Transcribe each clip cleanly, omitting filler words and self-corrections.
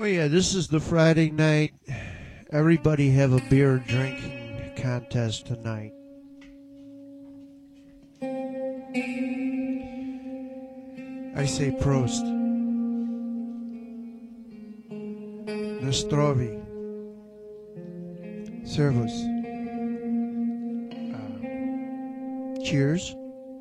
yeah, this is the Friday night. Everybody have a beer drinking contest tonight. I say Prost. Nostrovi. Servus. Cheers.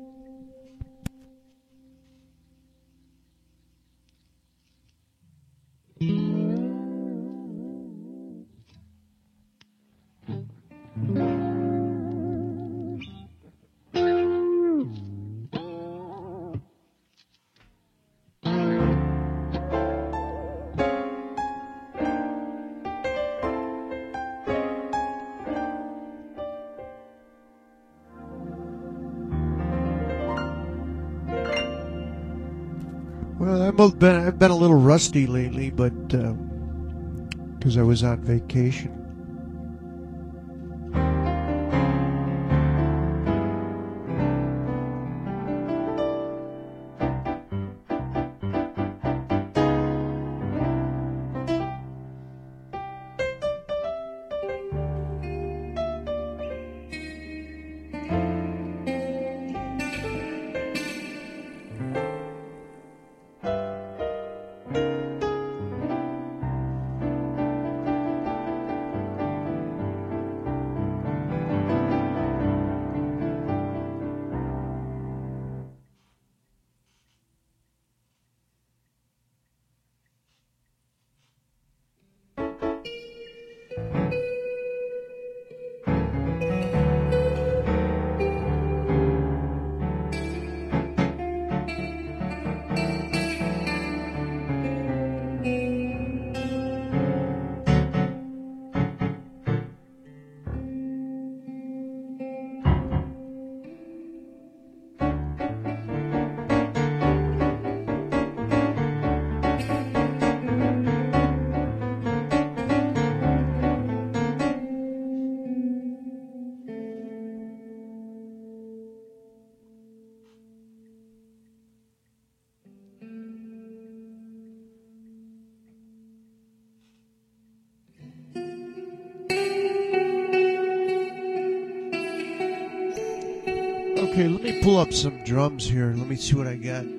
Well, I've been a little rusty lately, but because I was on vacation. Okay, let me pull up some drums here. Let me see what I got.